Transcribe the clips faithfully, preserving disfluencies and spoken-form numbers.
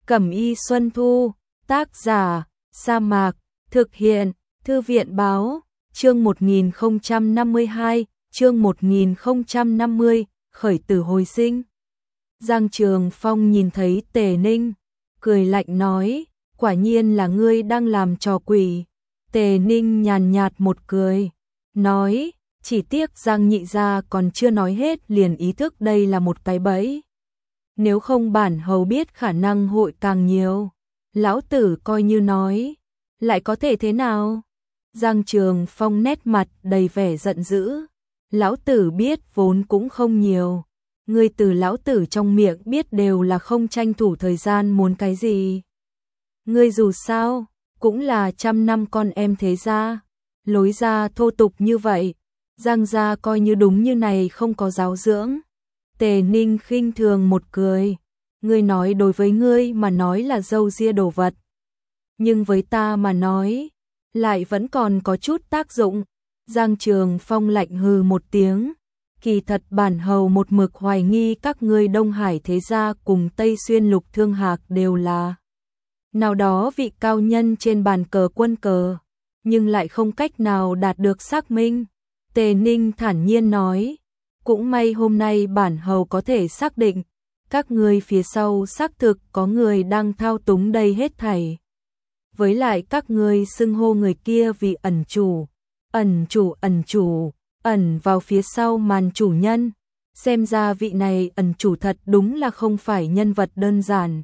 Cẩm y Xuân Thu, tác giả, Sa Mạc, thực hiện, Thư viện báo, chương một nghìn không trăm năm mươi hai, chương một nghìn không trăm năm mươi, khởi tử hồi sinh. Giang Trường Phong nhìn thấy Tề Ninh, cười lạnh nói, quả nhiên là ngươi đang làm trò quỷ. Tề Ninh nhàn nhạt một cười, nói, chỉ tiếc Giang nhị gia còn chưa nói hết liền ý thức đây là một cái bẫy. Nếu không bản hầu biết khả năng hội càng nhiều. Lão tử coi như nói, lại có thể thế nào? Giang Trường Phong nét mặt đầy vẻ giận dữ. Lão tử biết vốn cũng không nhiều. Ngươi từ lão tử trong miệng biết đều là không tranh thủ thời gian muốn cái gì. Ngươi dù sao, cũng là trăm năm con em thế gia. Lối ra thô tục như vậy. Giang gia coi như đúng như này không có giáo dưỡng. Tề Ninh khinh thường một cười. Ngươi nói đối với ngươi mà nói là dâu ria đồ vật. Nhưng với ta mà nói, lại vẫn còn có chút tác dụng. Giang Trường Phong lạnh hừ một tiếng. Kỳ thật bản hầu một mực hoài nghi các ngươi Đông Hải thế gia cùng Tây Xuyên Lục Thương Hạc đều là nào đó vị cao nhân trên bàn cờ quân cờ, nhưng lại không cách nào đạt được xác minh. Tề Ninh thản nhiên nói, cũng may hôm nay bản hầu có thể xác định, các ngươi phía sau xác thực có người đang thao túng đây hết thảy. Với lại các ngươi xưng hô người kia vì ẩn chủ, ẩn chủ ẩn chủ, ẩn vào phía sau màn chủ nhân. Xem ra vị này ẩn chủ thật đúng là không phải nhân vật đơn giản.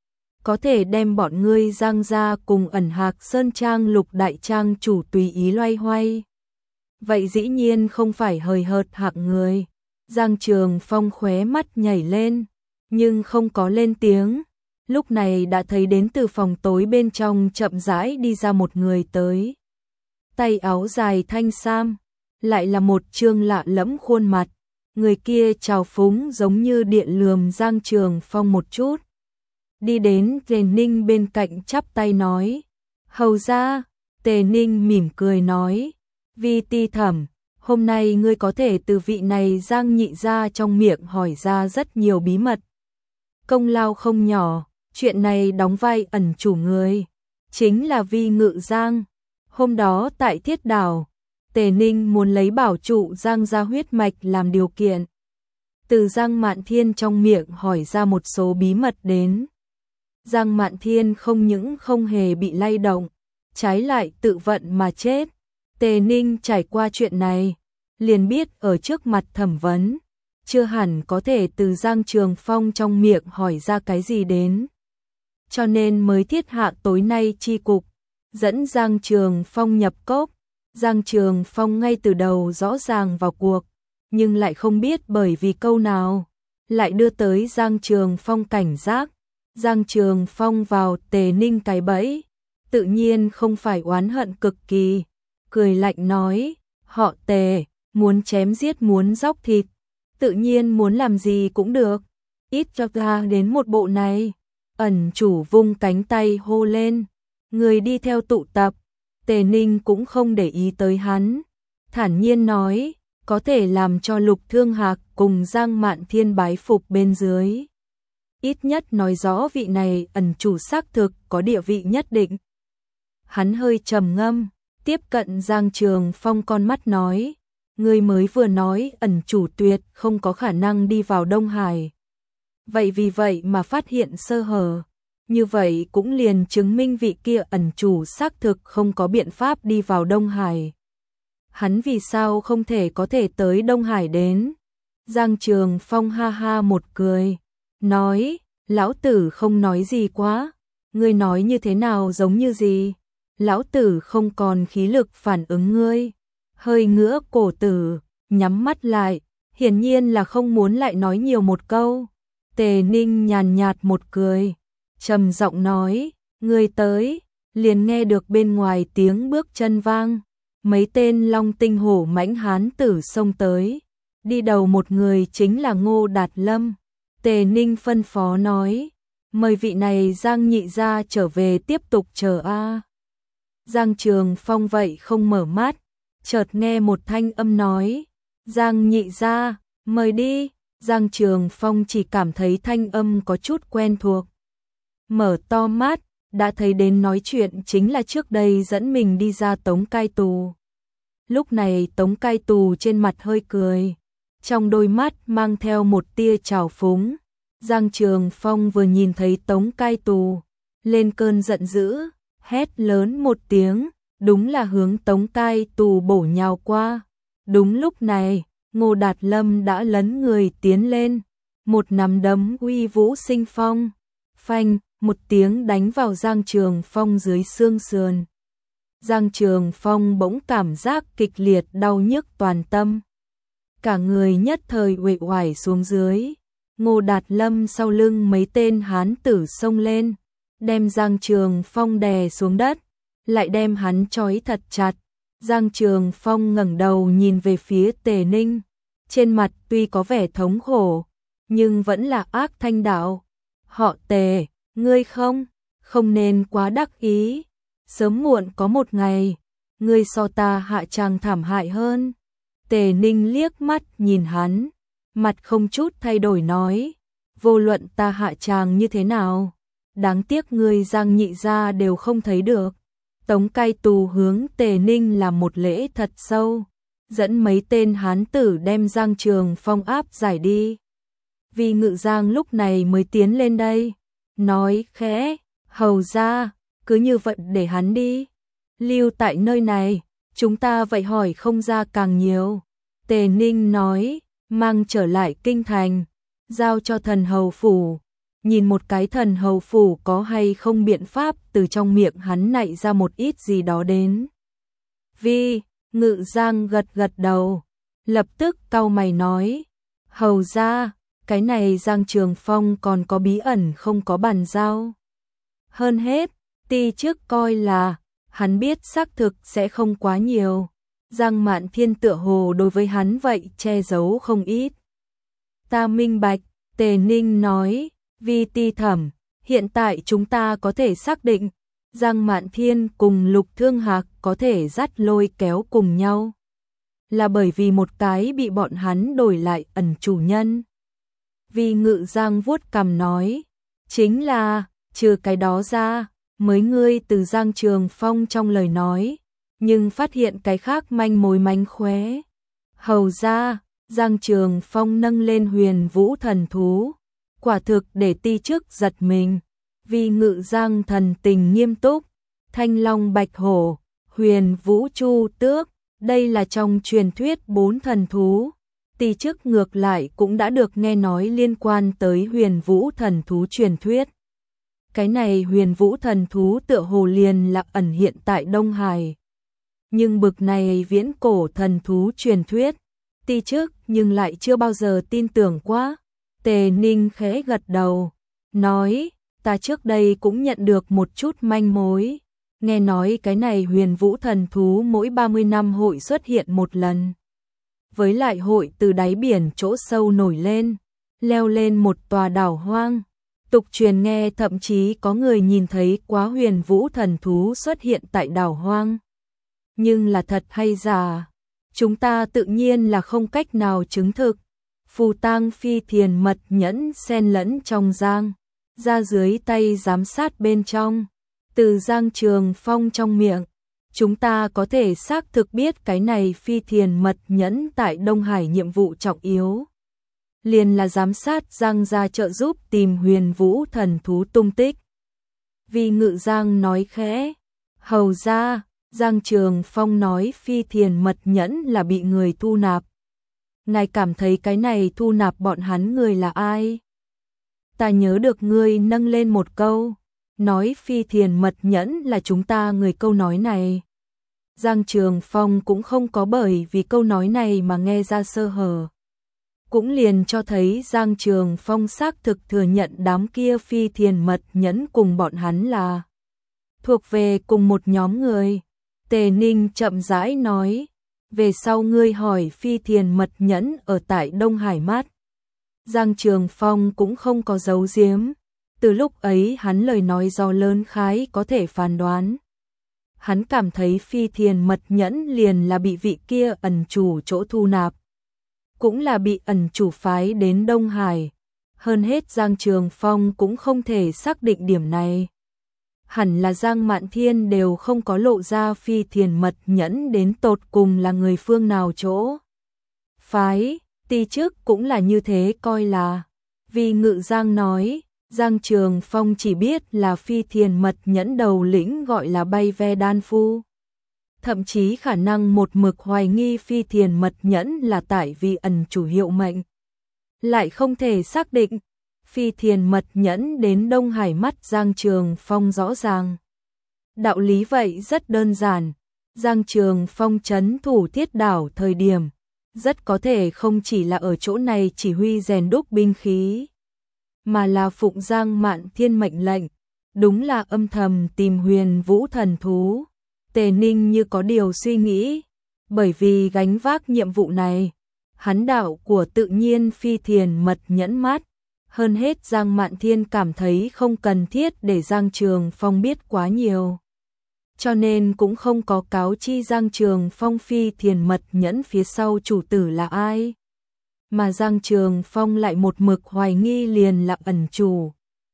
Có thể đem bọn ngươi Giang gia cùng ẩn Hạc Sơn Trang Lục Đại Trang chủ tùy ý loay hoay. Vậy dĩ nhiên không phải hời hợt hạng người. Giang Trường Phong khóe mắt nhảy lên, nhưng không có lên tiếng. Lúc này đã thấy đến từ phòng tối bên trong chậm rãi đi ra một người tới. Tay áo dài thanh sam, lại là một trương lạ lẫm khuôn mặt. Người kia trào phúng giống như điện lườm Giang Trường Phong một chút. Đi đến Tề Ninh bên cạnh chắp tay nói, hầu ra. Tề Ninh mỉm cười nói, Vi ti thẩm, hôm nay ngươi có thể từ vị này Giang nhị gia trong miệng hỏi ra rất nhiều bí mật. Công lao không nhỏ, chuyện này đóng vai ẩn chủ người, chính là Vi Ngự Giang. Hôm đó tại Thiết Đảo, Tề Ninh muốn lấy bảo trụ Giang gia huyết mạch làm điều kiện. Từ Giang Mạn Thiên trong miệng hỏi ra một số bí mật đến. Giang Mạn Thiên không những không hề bị lay động, trái lại tự vận mà chết. Tề Ninh trải qua chuyện này, liền biết ở trước mặt thẩm vấn, chưa hẳn có thể từ Giang Trường Phong trong miệng hỏi ra cái gì đến. Cho nên mới thiết hạ tối nay chi cục, dẫn Giang Trường Phong nhập cốc. Giang Trường Phong ngay từ đầu rõ ràng vào cuộc, nhưng lại không biết bởi vì câu nào, lại đưa tới Giang Trường Phong cảnh giác. Giang Trường Phong vào Tề Ninh cái bẫy, tự nhiên không phải oán hận cực kỳ. Cười lạnh nói, họ Tề, muốn chém giết muốn dóc thịt, tự nhiên muốn làm gì cũng được, ít cho ta đến một bộ này. Ẩn chủ vung cánh tay hô lên, người đi theo tụ tập. Tề Ninh cũng không để ý tới hắn, thản nhiên nói, có thể làm cho Lục Thương Hạc cùng Giang Mạn Thiên bái phục bên dưới. Ít nhất nói rõ vị này ẩn chủ xác thực có địa vị nhất định. Hắn hơi trầm ngâm, tiếp cận Giang Trường Phong con mắt nói, ngươi mới vừa nói ẩn chủ tuyệt không có khả năng đi vào Đông Hải. Vậy vì vậy mà phát hiện sơ hở, như vậy cũng liền chứng minh vị kia ẩn chủ xác thực không có biện pháp đi vào Đông Hải. Hắn vì sao không thể có thể tới Đông Hải đến? Giang Trường Phong ha ha một cười, nói, lão tử không nói gì quá, ngươi nói như thế nào giống như gì? Lão tử không còn khí lực phản ứng ngươi. Hơi ngửa cổ tử, nhắm mắt lại, hiển nhiên là không muốn lại nói nhiều một câu. Tề Ninh nhàn nhạt một cười, trầm giọng nói, ngươi tới. Liền nghe được bên ngoài tiếng bước chân vang, mấy tên long tinh hổ mãnh hán tử xông tới. Đi đầu một người chính là Ngô Đạt Lâm. Tề Ninh phân phó nói, mời vị này Giang nhị gia trở về tiếp tục chờ a. Giang Trường Phong vậy không mở mắt, chợt nghe một thanh âm nói, Giang nhị gia, mời đi. Giang Trường Phong chỉ cảm thấy thanh âm có chút quen thuộc. mở to mắt, đã thấy đến nói chuyện chính là trước đây dẫn mình đi ra Tống cai tù. Lúc này Tống cai tù trên mặt hơi cười, trong đôi mắt mang theo một tia trào phúng. Giang Trường Phong vừa nhìn thấy Tống cai tù, lên cơn giận dữ, hét lớn một tiếng, đúng là hướng Tống cai tù bổ nhào qua. Đúng lúc này, Ngô Đạt Lâm đã lấn người tiến lên, một nắm đấm uy vũ sinh phong, phanh, một tiếng đánh vào Giang Trường Phong dưới xương sườn. Giang Trường Phong bỗng cảm giác kịch liệt đau nhức toàn tâm. Cả người nhất thời uể oải xuống dưới. Ngô Đạt Lâm sau lưng mấy tên hán tử xông lên, đem Giang Trường Phong đè xuống đất, lại đem hắn trói thật chặt. Giang Trường Phong ngẩng đầu nhìn về phía Tề Ninh, trên mặt tuy có vẻ thống khổ, nhưng vẫn là ác thanh đạo. Họ Tề, ngươi không, không nên quá đắc ý, sớm muộn có một ngày, ngươi so ta hạ tràng thảm hại hơn. Tề Ninh liếc mắt nhìn hắn, mặt không chút thay đổi nói, vô luận ta hạ tràng như thế nào, đáng tiếc ngươi Giang nhị gia đều không thấy được. Tống cai tù hướng Tề Ninh làm một lễ thật sâu, dẫn mấy tên hán tử đem Giang Trường Phong áp giải đi. Vì Ngự Giang lúc này mới tiến lên đây, nói khẽ, hầu ra, cứ như vậy để hắn đi, lưu tại nơi này, chúng ta vậy hỏi không ra càng nhiều. Tề Ninh nói, mang trở lại kinh thành, giao cho thần hầu phủ, nhìn một cái thần hầu phủ có hay không biện pháp từ trong miệng hắn nạy ra một ít gì đó đến. Vi, Ngự Giang gật gật đầu, lập tức cau mày nói, hầu ra, cái này Giang Trường Phong còn có bí ẩn không có bàn giao. Hơn hết, ti trước coi là, hắn biết xác thực sẽ không quá nhiều. Giang Mạn Thiên tựa hồ đối với hắn vậy che giấu không ít. Ta minh bạch, Tề Ninh nói, Vi ti thẩm, hiện tại chúng ta có thể xác định, Giang Mạn Thiên cùng Lục Thương Hạc có thể dắt lôi kéo cùng nhau. Là bởi vì một cái bị bọn hắn đổi lại ẩn chủ nhân. Vi Ngự Giang vuốt cằm nói, chính là, trừ cái đó ra, mới ngươi từ Giang Trường Phong trong lời nói, nhưng phát hiện cái khác manh mối mánh khóe. Hầu ra, Giang Trường Phong nâng lên huyền vũ thần thú, quả thực để ti trước giật mình. Vì Ngự Giang thần tình nghiêm túc, thanh long bạch hổ, huyền vũ chu tước, đây là trong truyền thuyết bốn thần thú. Ti trước ngược lại cũng đã được nghe nói liên quan tới huyền vũ thần thú truyền thuyết. Cái này huyền vũ thần thú tựa hồ liền là ẩn hiện tại Đông Hải. Nhưng bực này viễn cổ thần thú truyền thuyết, ti trước nhưng lại chưa bao giờ tin tưởng quá. Tề Ninh khẽ gật đầu, nói, ta trước đây cũng nhận được một chút manh mối. Nghe nói cái này huyền vũ thần thú mỗi ba mươi năm hội xuất hiện một lần. Với lại hội từ đáy biển chỗ sâu nổi lên, leo lên một tòa đảo hoang. Tục truyền nghe thậm chí có người nhìn thấy quá huyền vũ thần thú xuất hiện tại đảo hoang. Nhưng là thật hay giả, chúng ta tự nhiên là không cách nào chứng thực. Phù tang phi thiền mật nhẫn xen lẫn trong Giang, ra dưới tay giám sát bên trong. Từ Giang Trường Phong trong miệng, chúng ta có thể xác thực biết cái này phi thiền mật nhẫn tại Đông Hải nhiệm vụ trọng yếu. Liền là giám sát Giang gia trợ giúp tìm huyền vũ thần thú tung tích. Vì Ngự Giang nói khẽ, hầu ra, Giang Trường Phong nói phi thiền mật nhẫn là bị người thu nạp. Ngài cảm thấy cái này thu nạp bọn hắn người là ai? Ta nhớ được ngươi nâng lên một câu, nói phi thiền mật nhẫn là chúng ta người câu nói này. Giang Trường Phong cũng không có bởi vì câu nói này mà nghe ra sơ hở. Cũng liền cho thấy Giang Trường Phong xác thực thừa nhận đám kia phi thiền mật nhẫn cùng bọn hắn là thuộc về cùng một nhóm người. Tề Ninh chậm rãi nói, về sau ngươi hỏi phi thiền mật nhẫn ở tại Đông Hải mát. Giang Trường Phong cũng không có giấu giếm, từ lúc ấy hắn lời nói do lớn khái có thể phán đoán. Hắn cảm thấy phi thiền mật nhẫn liền là bị vị kia ẩn chủ chỗ thu nạp, cũng là bị ẩn chủ phái đến Đông Hải. hơn hết Giang Trường Phong cũng không thể xác định điểm này. Hẳn là Giang Mạn Thiên đều không có lộ ra Phi Thiền mật nhẫn đến tột cùng là người phương nào chỗ. Phái, ti trước cũng là như thế coi là. Vì Ngự Giang nói, Giang Trường Phong chỉ biết là Phi Thiền mật nhẫn đầu lĩnh gọi là Bay Ve Đan Phu. Thậm chí khả năng một mực hoài nghi Phi Thiền mật nhẫn là tại vì ẩn chủ hiệu mệnh. Lại không thể xác định, Phi Thiền mật nhẫn đến Đông Hải mắt Giang Trường Phong rõ ràng. Đạo lý vậy rất đơn giản, Giang Trường Phong trấn thủ Thiết Đảo thời điểm, rất có thể không chỉ là ở chỗ này chỉ huy rèn đúc binh khí, mà là phụng Giang Mạn Thiên mệnh lệnh, đúng là âm thầm tìm huyền vũ thần thú. Tề Ninh như có điều suy nghĩ, bởi vì gánh vác nhiệm vụ này, hắn đạo của tự nhiên Phi Thiền mật nhẫn mát, hơn hết Giang Mạn Thiên cảm thấy không cần thiết để Giang Trường Phong biết quá nhiều. Cho nên cũng không có cáo chi Giang Trường Phong Phi Thiền mật nhẫn phía sau chủ tử là ai. Mà Giang Trường Phong lại một mực hoài nghi liền là ẩn chủ.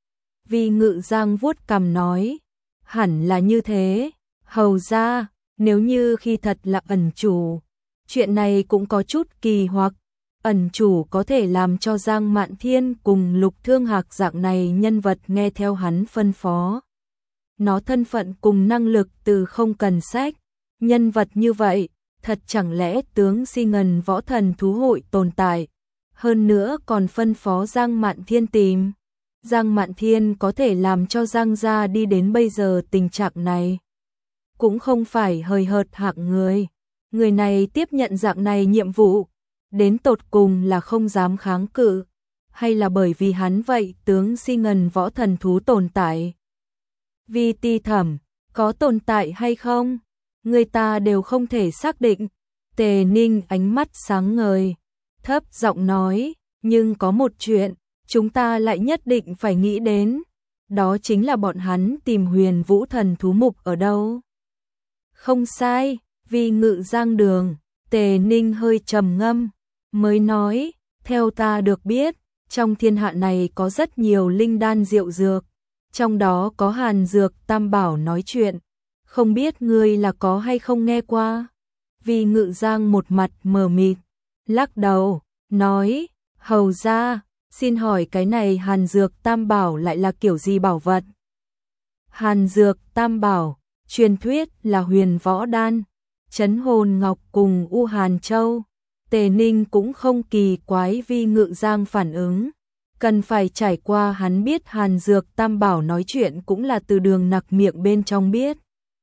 Vì Ngự Giang vuốt cằm nói, hẳn là như thế, hầu ra, nếu như khi thật là ẩn chủ, chuyện này cũng có chút kỳ hoặc, ẩn chủ có thể làm cho Giang Mạn Thiên cùng Lục Thương Hạc dạng này nhân vật nghe theo hắn phân phó. Nó thân phận cùng năng lực từ không cần sách, nhân vật như vậy, thật chẳng lẽ tướng Si Ngần võ thần thú hội tồn tại, hơn nữa còn phân phó Giang Mạn Thiên tìm. Giang Mạn Thiên có thể làm cho Giang gia đi đến bây giờ tình trạng này, cũng không phải hời hợt hạng người. Người này tiếp nhận dạng này nhiệm vụ, đến tột cùng là không dám kháng cự, hay là bởi vì hắn vậy tướng Si Ngần võ thần thú tồn tại. Vì Ti Thẩm, có tồn tại hay không, người ta đều không thể xác định. Tề Ninh ánh mắt sáng ngời, thấp giọng nói, nhưng có một chuyện, chúng ta lại nhất định phải nghĩ đến, đó chính là bọn hắn tìm huyền vũ thần thú mục ở đâu. Không sai, Vì Ngự Giang đường, Tề Ninh hơi trầm ngâm, mới nói, theo ta được biết, trong thiên hạ này có rất nhiều linh đan diệu dược, trong đó có Hàn Dược Tam Bảo nói chuyện, không biết ngươi là có hay không nghe qua. Vì Ngự Giang một mặt mờ mịt, lắc đầu, nói, hầu ra, xin hỏi cái này Hàn Dược Tam Bảo lại là kiểu gì bảo vật? Hàn Dược Tam Bảo, truyền thuyết là huyền võ đan, Trấn Hồn Ngọc cùng U Hàn Châu. Tề Ninh cũng không kỳ quái Vì Ngự Giang phản ứng, cần phải trải qua hắn biết Hàn Dược Tam Bảo nói chuyện cũng là từ Đường Nặc miệng bên trong biết.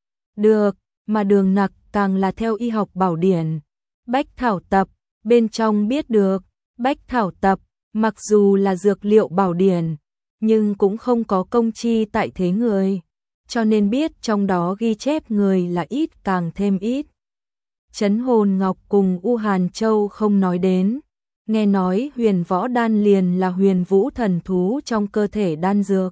Được, mà Đường Nặc càng là theo y học bảo điển, Bách Thảo Tập, bên trong biết được, Bách Thảo Tập, mặc dù là dược liệu bảo điển, nhưng cũng không có công chi tại thế người, cho nên biết trong đó ghi chép người là ít càng thêm ít. Trấn Hồn Ngọc cùng U Hàn Châu không nói đến, nghe nói huyền võ đan liền là huyền vũ thần thú trong cơ thể đan dược.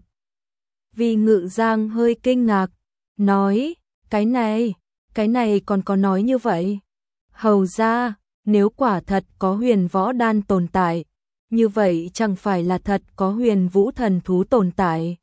Vì Ngự Giang hơi kinh ngạc, nói, cái này, cái này còn có nói như vậy. Hầu ra, nếu quả thật có huyền võ đan tồn tại, như vậy chẳng phải là thật có huyền vũ thần thú tồn tại.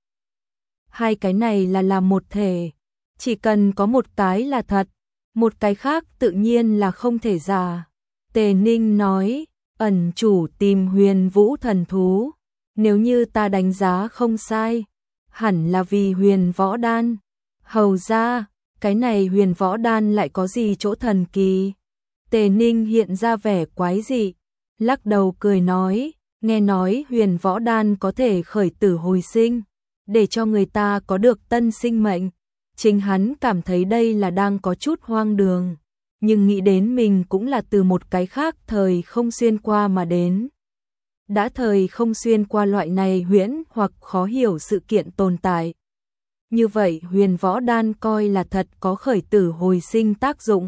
Hai cái này là làm một thể, chỉ cần có một cái là thật, một cái khác tự nhiên là không thể giả. Tề Ninh nói, ẩn chủ tìm huyền vũ thần thú, nếu như ta đánh giá không sai, hẳn là vì huyền võ đan. Hầu ra, cái này huyền võ đan lại có gì chỗ thần kỳ? Tề Ninh hiện ra vẻ quái dị, lắc đầu cười nói, nghe nói huyền võ đan có thể khởi tử hồi sinh, để cho người ta có được tân sinh mệnh. Chính hắn cảm thấy đây là đang có chút hoang đường, nhưng nghĩ đến mình cũng là từ một cái khác thời không xuyên qua mà đến. Đã thời không xuyên qua loại này huyễn hoặc khó hiểu sự kiện tồn tại. Như vậy huyền võ đan coi là thật có khởi tử hồi sinh tác dụng.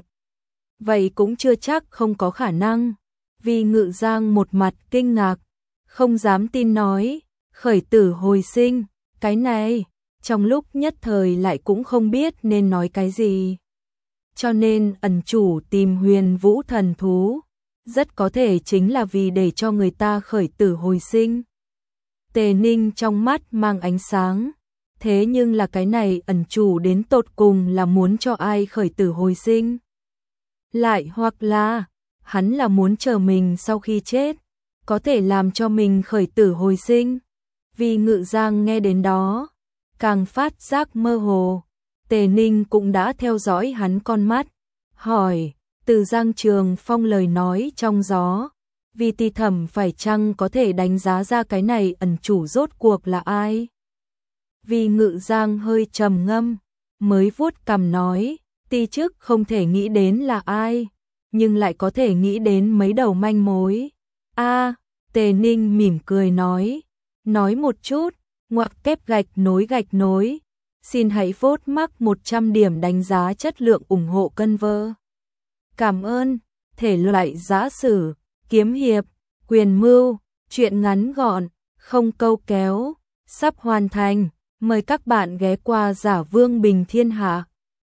Vậy cũng chưa chắc không có khả năng. Vì Ngự Giang một mặt kinh ngạc, không dám tin nói, khởi tử hồi sinh, cái này, trong lúc nhất thời lại cũng không biết nên nói cái gì. Cho nên ẩn chủ tìm huyền vũ thần thú, rất có thể chính là vì để cho người ta khởi tử hồi sinh. Tề Ninh trong mắt mang ánh sáng. Thế nhưng là cái này ẩn chủ đến tột cùng là muốn cho ai khởi tử hồi sinh? Lại hoặc là, hắn là muốn chờ mình sau khi chết, có thể làm cho mình khởi tử hồi sinh? Vì Ngự Giang nghe đến đó, càng phát giác mơ hồ. Tề Ninh cũng đã theo dõi hắn con mắt, hỏi, từ Giang Trường Phong lời nói trong gió, vì Ti Thẩm phải chăng có thể đánh giá ra cái này ẩn chủ rốt cuộc là ai? Vì Ngự Giang hơi trầm ngâm, mới vuốt cằm nói, Ti trước không thể nghĩ đến là ai, nhưng lại có thể nghĩ đến mấy đầu manh mối. A, Tề Ninh mỉm cười nói, nói một chút, ngoặc kép gạch nối gạch nối, xin hãy vote mắc một trăm điểm đánh giá chất lượng ủng hộ cân vơ. Cảm ơn, thể loại giã sử, kiếm hiệp, quyền mưu, truyện ngắn gọn, không câu kéo, sắp hoàn thành, mời các bạn ghé qua Giả Vương Bình Thiên Hạ.